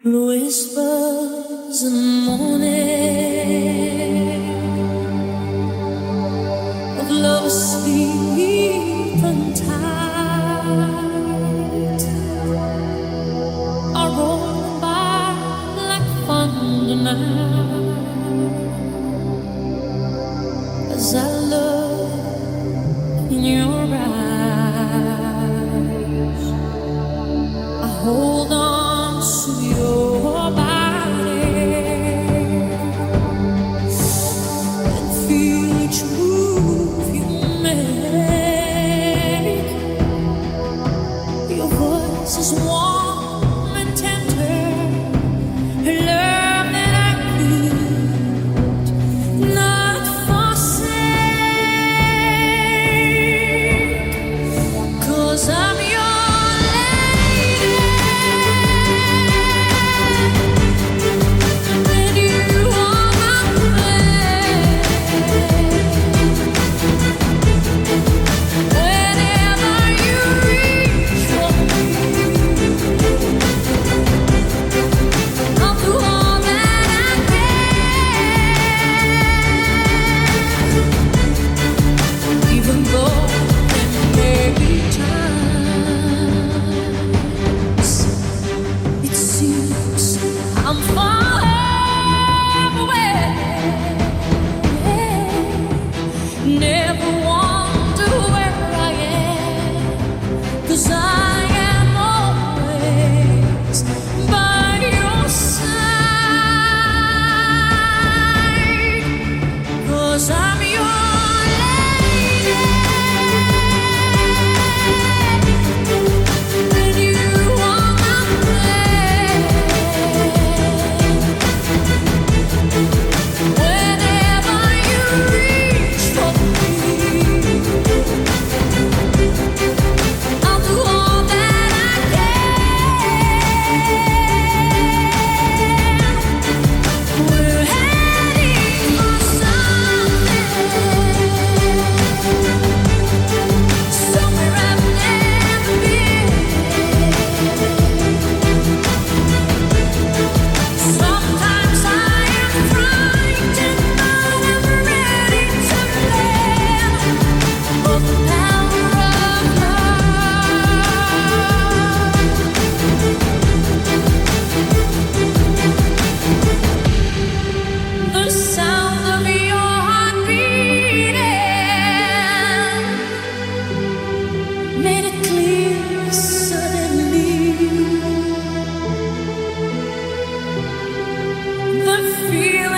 Whispers in the morning of love sleeping tight are rolling by like thunder now as I look in your eyes. I hold on to your body and feel each move you make. Your voice is warm and tender, a love that I could not forsake. 'Cause I'm your feel